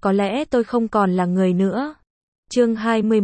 có lẽ tôi không còn là người nữa. Chương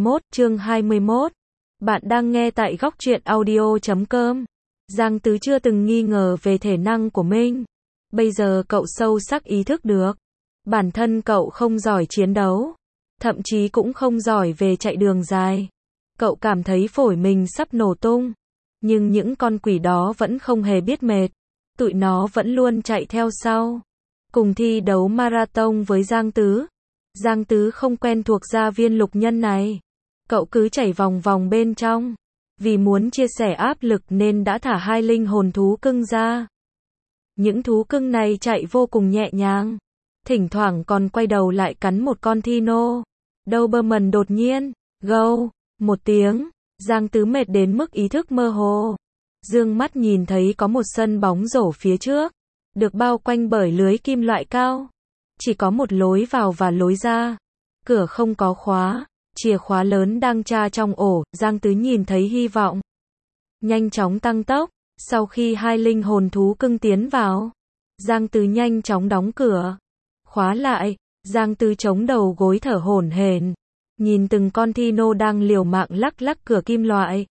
21. Bạn đang nghe tại góc truyện audio.com. Giang Tứ chưa từng nghi ngờ về thể năng của mình. Bây giờ cậu sâu sắc ý thức được. Bản thân cậu không giỏi chiến đấu. Thậm chí cũng không giỏi về chạy đường dài. Cậu cảm thấy phổi mình sắp nổ tung. Nhưng những con quỷ đó vẫn không hề biết mệt. Tụi nó vẫn luôn chạy theo sau. Cùng thi đấu marathon với Giang Tứ. Giang Tứ không quen thuộc gia viên lục nhân này. Cậu cứ chảy vòng vòng bên trong. Vì muốn chia sẻ áp lực nên đã thả hai linh hồn thú cưng ra. Những thú cưng này chạy vô cùng nhẹ nhàng. Thỉnh thoảng còn quay đầu lại cắn một con Thino. Doberman đột nhiên, gâu, một tiếng. Giang Tứ mệt đến mức ý thức mơ hồ. Dương mắt nhìn thấy có một sân bóng rổ phía trước. Được bao quanh bởi lưới kim loại cao. Chỉ có một lối vào và lối ra. Cửa không có khóa. Chìa khóa lớn đang tra trong ổ. Giang Tứ nhìn thấy hy vọng. Nhanh chóng tăng tốc. Sau khi hai linh hồn thú cưng tiến vào, Giang Tứ nhanh chóng đóng cửa. Khóa lại. Giang Tứ chống đầu gối thở hổn hển. Nhìn từng con Thino đang liều mạng lắc lắc cửa kim loại.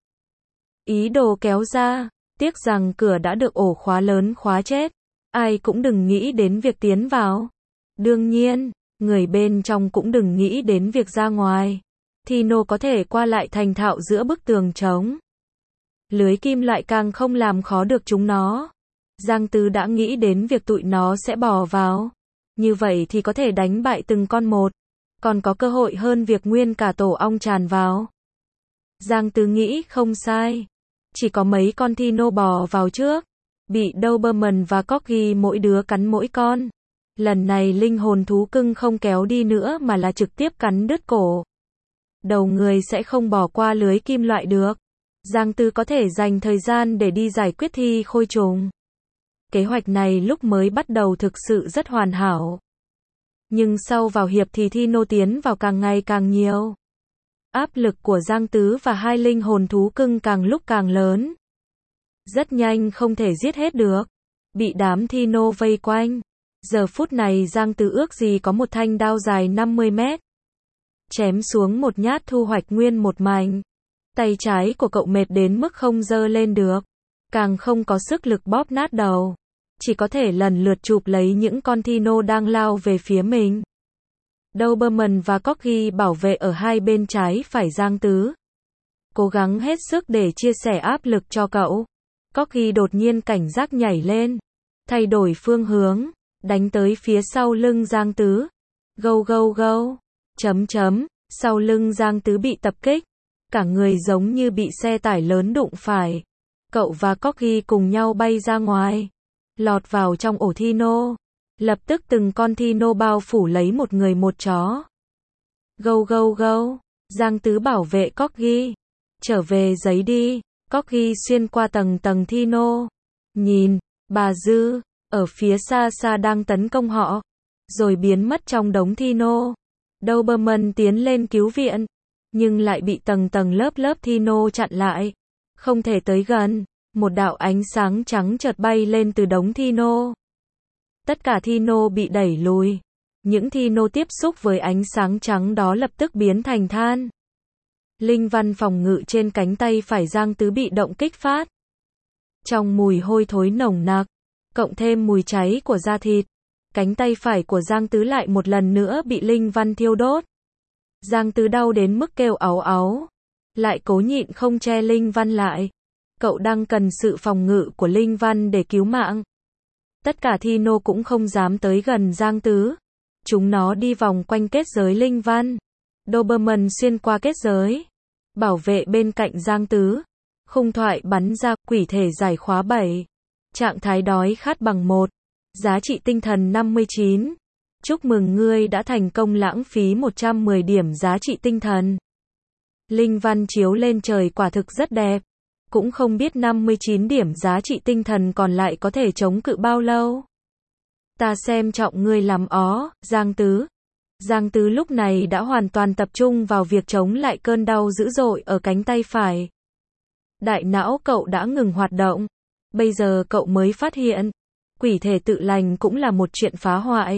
Ý đồ kéo ra. Tiếc rằng cửa đã được ổ khóa lớn khóa chết. Ai cũng đừng nghĩ đến việc tiến vào. Đương nhiên, người bên trong cũng đừng nghĩ đến việc ra ngoài. Thino có thể qua lại thành thạo giữa bức tường trống. Lưới kim loại càng không làm khó được chúng nó. Giang Tứ đã nghĩ đến việc tụi nó sẽ bò vào. Như vậy thì có thể đánh bại từng con một. Còn có cơ hội hơn việc nguyên cả tổ ong tràn vào. Giang Tứ nghĩ không sai. Chỉ có mấy con Thino bò vào trước. Bị Doberman và Corgi mỗi đứa cắn mỗi con. Lần này linh hồn thú cưng không kéo đi nữa mà là trực tiếp cắn đứt cổ. Đầu người sẽ không bỏ qua lưới kim loại được. Giang Tứ có thể dành thời gian để đi giải quyết thi khôi trùng. Kế hoạch này lúc mới bắt đầu thực sự rất hoàn hảo. Nhưng sau vào hiệp thì Thino tiến vào càng ngày càng nhiều. Áp lực của Giang Tứ và hai linh hồn thú cưng càng lúc càng lớn. Rất nhanh không thể giết hết được. Bị đám Thino vây quanh. Giờ phút này Giang Tứ ước gì có một thanh đao dài 50 mét. Chém xuống một nhát thu hoạch nguyên một mảnh. Tay trái của cậu mệt đến mức không giơ lên được. Càng không có sức lực bóp nát đầu. Chỉ có thể lần lượt chụp lấy những con Thino đang lao về phía mình. Doberman và Corgi bảo vệ ở hai bên trái phải Giang Tứ. Cố gắng hết sức để chia sẻ áp lực cho cậu. Corgi đột nhiên cảnh giác nhảy lên. Thay đổi phương hướng. Đánh tới phía sau lưng Giang Tứ. Gâu gâu gâu. Sau lưng Giang Tứ bị tập kích. Cả người giống như bị xe tải lớn đụng phải. Cậu và Corgi cùng nhau bay ra ngoài. Lọt vào trong ổ Thino. Lập tức từng con Thino bao phủ lấy một người một chó. Gâu gâu gâu. Giang Tứ bảo vệ Corgi. Trở về giấy đi. Corgi xuyên qua tầng Thino. Nhìn, bà Dư, ở phía xa xa đang tấn công họ. Rồi biến mất trong đống Thino. Doberman tiến lên cứu viện. Nhưng lại bị tầng lớp Thino chặn lại. Không thể tới gần. Một đạo ánh sáng trắng chợt bay lên từ đống Thino. Tất cả Thino bị đẩy lùi. Những Thino tiếp xúc với ánh sáng trắng đó lập tức biến thành than. Linh văn phòng ngự trên cánh tay phải Giang Tứ bị động kích phát. Trong mùi hôi thối nồng nặc, cộng thêm mùi cháy của da thịt, cánh tay phải của Giang Tứ lại một lần nữa bị linh văn thiêu đốt. Giang Tứ đau đến mức kêu áu áu. Lại cố nhịn không che linh văn lại. Cậu đang cần sự phòng ngự của linh văn để cứu mạng. Tất cả Thino cũng không dám tới gần Giang Tứ. Chúng nó đi vòng quanh kết giới linh văn. Doberman xuyên qua kết giới. Bảo vệ bên cạnh Giang Tứ. Khung thoại bắn ra, quỷ thể giải khóa 7. Trạng thái đói khát bằng 1. Giá trị tinh thần 59. Chúc mừng ngươi đã thành công lãng phí 110 điểm giá trị tinh thần. Linh văn chiếu lên trời quả thực rất đẹp. Cũng không biết 59 điểm giá trị tinh thần còn lại có thể chống cự bao lâu. Ta xem trọng ngươi lắm ó, Giang Tứ. Giang Tứ lúc này đã hoàn toàn tập trung vào việc chống lại cơn đau dữ dội ở cánh tay phải. Đại não cậu đã ngừng hoạt động. Bây giờ cậu mới phát hiện, quỷ thể tự lành cũng là một chuyện phá hoại.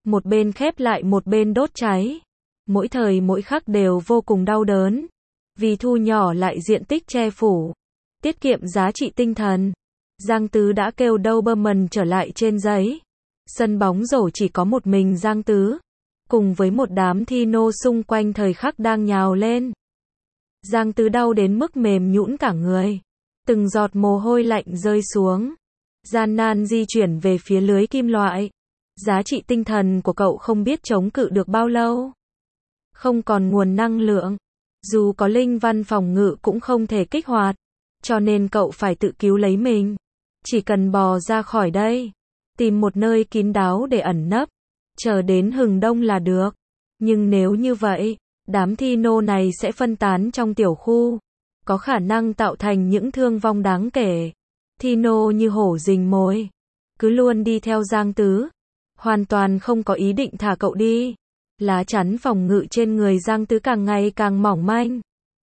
Một bên khép lại một bên đốt cháy. Mỗi thời mỗi khắc đều vô cùng đau đớn. Vì thu nhỏ lại diện tích che phủ, tiết kiệm giá trị tinh thần, Giang Tứ đã kêu Doberman trở lại trên giấy. Sân bóng rổ chỉ có một mình Giang Tứ, cùng với một đám Thino xung quanh thời khắc đang nhào lên. Giang Tứ đau đến mức mềm nhũn cả người. Từng giọt mồ hôi lạnh rơi xuống. Gian nan di chuyển về phía lưới kim loại. Giá trị tinh thần của cậu không biết chống cự được bao lâu. Không còn nguồn năng lượng. Dù có linh văn phòng ngự cũng không thể kích hoạt. Cho nên cậu phải tự cứu lấy mình. Chỉ cần bò ra khỏi đây. Tìm một nơi kín đáo để ẩn nấp. Chờ đến hừng đông là được. Nhưng nếu như vậy, đám Thino này sẽ phân tán trong tiểu khu. Có khả năng tạo thành những thương vong đáng kể. Thino như hổ rình mồi. Cứ luôn đi theo Giang Tứ. Hoàn toàn không có ý định thả cậu đi. Lá chắn phòng ngự trên người Giang Tứ càng ngày càng mỏng manh.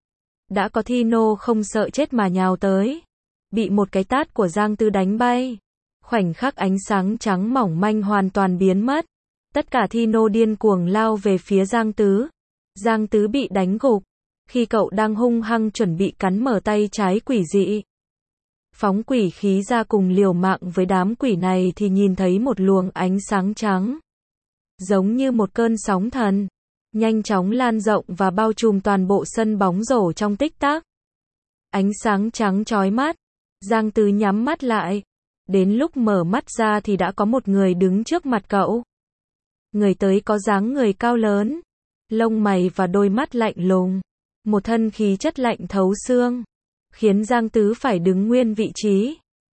Đã có Thino không sợ chết mà nhào tới. Bị một cái tát của Giang Tứ đánh bay. Khoảnh khắc ánh sáng trắng mỏng manh hoàn toàn biến mất. Tất cả Thino điên cuồng lao về phía Giang Tứ. Giang Tứ bị đánh gục. Khi cậu đang hung hăng chuẩn bị cắn mở tay trái quỷ dị. Phóng quỷ khí ra cùng liều mạng với đám quỷ này thì nhìn thấy một luồng ánh sáng trắng. Giống như một cơn sóng thần. Nhanh chóng lan rộng và bao trùm toàn bộ sân bóng rổ trong tích tắc. Ánh sáng trắng chói mắt. Giang Tứ nhắm mắt lại. Đến lúc mở mắt ra thì đã có một người đứng trước mặt cậu. Người tới có dáng người cao lớn. Lông mày và đôi mắt lạnh lùng. Một thân khí chất lạnh thấu xương. Khiến Giang Tứ phải đứng nguyên vị trí.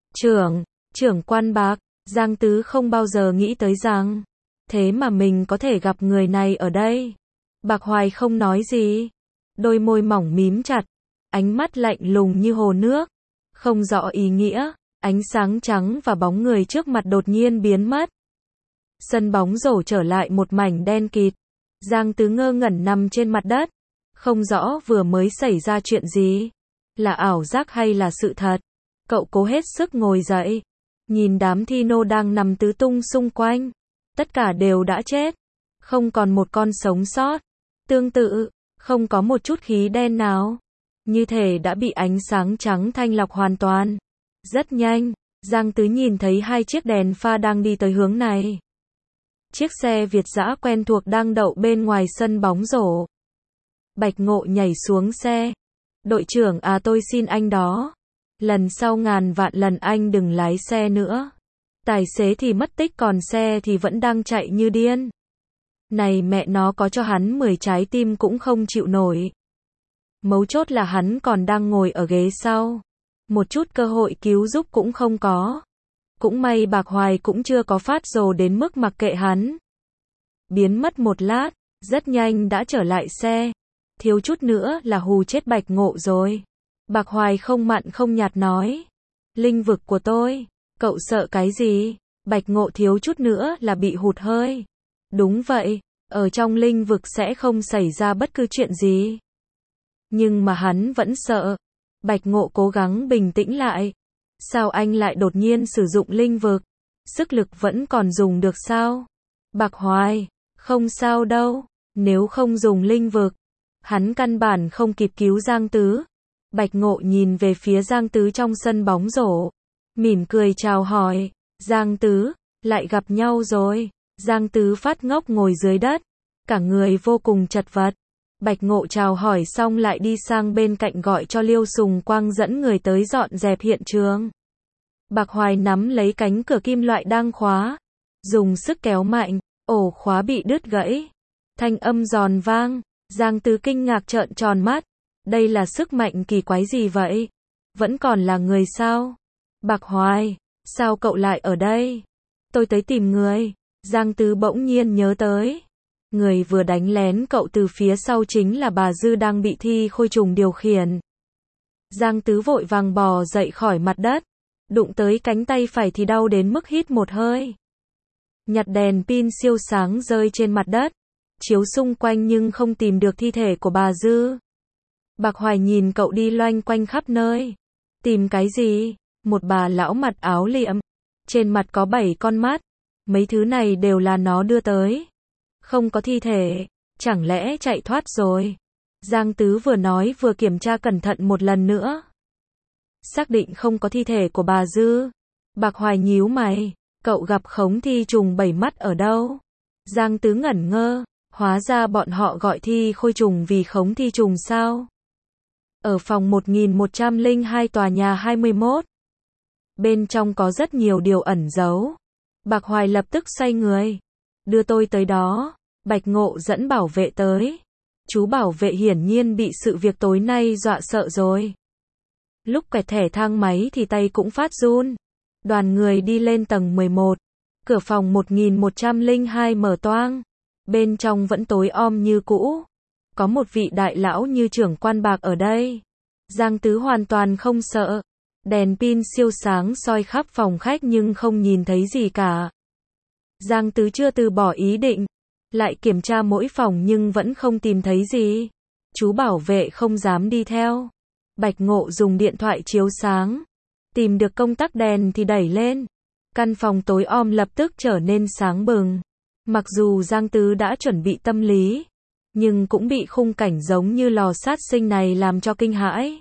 Trưởng quan Bạc. Giang Tứ không bao giờ nghĩ tới rằng. Thế mà mình có thể gặp người này ở đây. Bạc Hoài không nói gì. Đôi môi mỏng mím chặt. Ánh mắt lạnh lùng như hồ nước. Không rõ ý nghĩa. Ánh sáng trắng và bóng người trước mặt đột nhiên biến mất. Sân bóng rổ trở lại một mảnh đen kịt. Giang Tứ ngơ ngẩn nằm trên mặt đất. Không rõ vừa mới xảy ra chuyện gì. Là ảo giác hay là sự thật. Cậu cố hết sức ngồi dậy. Nhìn đám Thino đang nằm tứ tung xung quanh. Tất cả đều đã chết. Không còn một con sống sót. Tương tự, không có một chút khí đen nào. Như thể đã bị ánh sáng trắng thanh lọc hoàn toàn. Rất nhanh, Giang Tứ nhìn thấy hai chiếc đèn pha đang đi tới hướng này. Chiếc xe Việt dã quen thuộc đang đậu bên ngoài sân bóng rổ. Bạch Ngộ nhảy xuống xe. Đội trưởng à, tôi xin anh đó. Lần sau ngàn vạn lần anh đừng lái xe nữa. Tài xế thì mất tích còn xe thì vẫn đang chạy như điên. Này mẹ nó, có cho hắn 10 trái tim cũng không chịu nổi. Mấu chốt là hắn còn đang ngồi ở ghế sau. Một chút cơ hội cứu giúp cũng không có. Cũng may Bạc Hoài cũng chưa có phát rồ đến mức mặc kệ hắn. Biến mất một lát, rất nhanh đã trở lại xe. Thiếu chút nữa là hù chết Bạch Ngộ rồi. Bạc Hoài không mặn không nhạt nói. Linh vực của tôi. Cậu sợ cái gì? Bạch Ngộ thiếu chút nữa là bị hụt hơi. Đúng vậy, ở trong linh vực sẽ không xảy ra bất cứ chuyện gì. Nhưng mà hắn vẫn sợ. Bạch Ngộ cố gắng bình tĩnh lại. Sao anh lại đột nhiên sử dụng linh vực? Sức lực vẫn còn dùng được sao? Bạc Hoài, không sao đâu. Nếu không dùng linh vực, hắn căn bản không kịp cứu Giang Tứ. Bạch Ngộ nhìn về phía Giang Tứ trong sân bóng rổ. Mỉm cười chào hỏi. Giang Tứ, lại gặp nhau rồi. Giang Tứ phát ngốc ngồi dưới đất. Cả người vô cùng chật vật. Bạch Ngộ chào hỏi xong lại đi sang bên cạnh gọi cho Liêu Sùng Quang dẫn người tới dọn dẹp hiện trường. Bạc Hoài nắm lấy cánh cửa kim loại đang khóa. Dùng sức kéo mạnh. Ổ khóa bị đứt gãy. Thanh âm giòn vang. Giang Tứ kinh ngạc trợn tròn mắt. Đây là sức mạnh kỳ quái gì vậy? Vẫn còn là người sao? Bạc Hoài, sao cậu lại ở đây? Tôi tới tìm người. Giang Tứ bỗng nhiên nhớ tới. Người vừa đánh lén cậu từ phía sau chính là bà Dư đang bị Thi Khôi Trùng điều khiển. Giang Tứ vội vàng bò dậy khỏi mặt đất. Đụng tới cánh tay phải thì đau đến mức hít một hơi. Nhặt đèn pin siêu sáng rơi trên mặt đất. Chiếu xung quanh nhưng không tìm được thi thể của bà Dư. Bạc Hoài nhìn cậu đi loanh quanh khắp nơi. Tìm cái gì? Một bà lão mặt áo liệm. Trên mặt có 7 con mắt. Mấy thứ này đều là nó đưa tới. Không có thi thể, chẳng lẽ chạy thoát rồi? Giang Tứ vừa nói vừa kiểm tra cẩn thận một lần nữa. Xác định không có thi thể của bà Dư. Bạc Hoài nhíu mày, cậu gặp Khống Thi Trùng 7 mắt ở đâu? Giang Tứ ngẩn ngơ, hóa ra bọn họ gọi Thi Khôi Trùng vì Khống Thi Trùng sao? Ở phòng 1102 tòa nhà 21. Bên trong có rất nhiều điều ẩn giấu. Bạc Hoài lập tức xoay người. Đưa tôi tới đó. Bạch Ngộ dẫn bảo vệ tới. Chú bảo vệ hiển nhiên bị sự việc tối nay dọa sợ rồi. Lúc quẹt thẻ thang máy thì tay cũng phát run. Đoàn người đi lên tầng 11. Cửa phòng 1102 mở toang. Bên trong vẫn tối om như cũ. Có một vị đại lão như trưởng quan Bạc ở đây. Giang Tứ hoàn toàn không sợ. Đèn pin siêu sáng soi khắp phòng khách nhưng không nhìn thấy gì cả. Giang Tứ chưa từ bỏ ý định. Lại kiểm tra mỗi phòng nhưng vẫn không tìm thấy gì. Chú bảo vệ không dám đi theo. Bạch Ngộ dùng điện thoại chiếu sáng. Tìm được công tắc đèn thì đẩy lên. Căn phòng tối om lập tức trở nên sáng bừng. Mặc dù Giang Tứ đã chuẩn bị tâm lý, nhưng cũng bị khung cảnh giống như lò sát sinh này làm cho kinh hãi.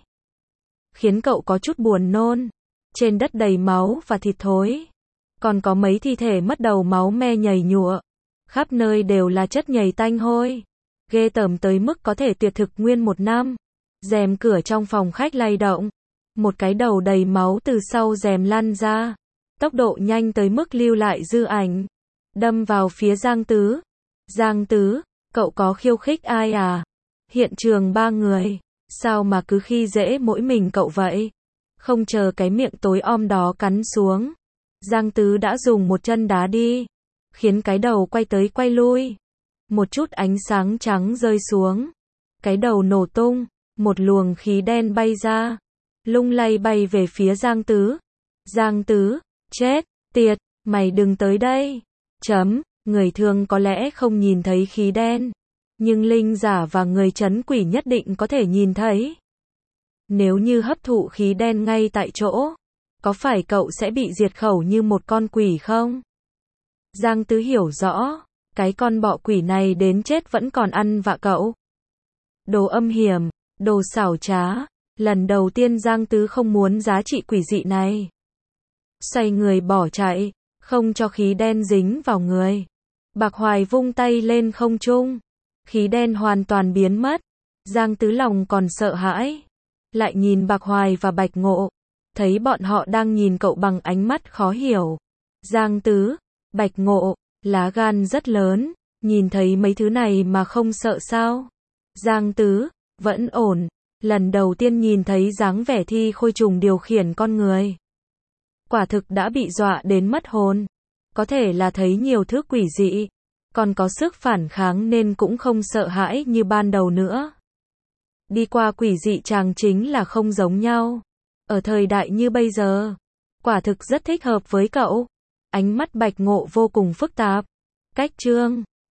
Khiến cậu có chút buồn nôn. Trên đất đầy máu và thịt thối. Còn có mấy thi thể mất đầu máu me nhầy nhụa. Khắp nơi đều là chất nhầy tanh hôi. Ghê tởm tới mức có thể tuyệt thực nguyên 1 năm. Rèm cửa trong phòng khách lay động. Một cái đầu đầy máu từ sau rèm lăn ra. Tốc độ nhanh tới mức lưu lại dư ảnh. Đâm vào phía Giang Tứ. Giang Tứ, cậu có khiêu khích ai à? Hiện trường 3 người. Sao mà cứ khi dễ mỗi mình cậu vậy? Không chờ cái miệng tối om đó cắn xuống. Giang Tứ đã dùng một chân đá đi. Khiến cái đầu quay tới quay lui. Một chút ánh sáng trắng rơi xuống. Cái đầu nổ tung. Một luồng khí đen bay ra. Lung lay bay về phía Giang Tứ. Giang Tứ, chết, tiệt, mày đừng tới đây. Người thường có lẽ không nhìn thấy khí đen. Nhưng linh giả và người trấn quỷ nhất định có thể nhìn thấy. Nếu như hấp thụ khí đen ngay tại chỗ, có phải cậu sẽ bị diệt khẩu như một con quỷ không? Giang Tứ hiểu rõ, cái con bọ quỷ này đến chết vẫn còn ăn vạ cậu. Đồ âm hiểm, đồ xảo trá. Lần đầu tiên Giang Tứ không muốn giá trị quỷ dị này. Xoay người bỏ chạy, không cho khí đen dính vào người. Bạc Hoài vung tay lên không trung. Khí đen hoàn toàn biến mất. Giang Tứ lòng còn sợ hãi. Lại nhìn Bạc Hoài và Bạch Ngộ. Thấy bọn họ đang nhìn cậu bằng ánh mắt khó hiểu. Giang Tứ, Bạch Ngộ, lá gan rất lớn. Nhìn thấy mấy thứ này mà không sợ sao? Giang Tứ, vẫn ổn. Lần đầu tiên nhìn thấy dáng vẻ Thi Khôi Trùng điều khiển con người. Quả thực đã bị dọa đến mất hồn. Có thể là thấy nhiều thứ quỷ dị. Còn có sức phản kháng nên cũng không sợ hãi như ban đầu nữa. Đi qua quỷ dị chàng chính là không giống nhau. Ở thời đại như bây giờ, quả thực rất thích hợp với cậu. Ánh mắt Bạch Ngộ vô cùng phức tạp. Cách chương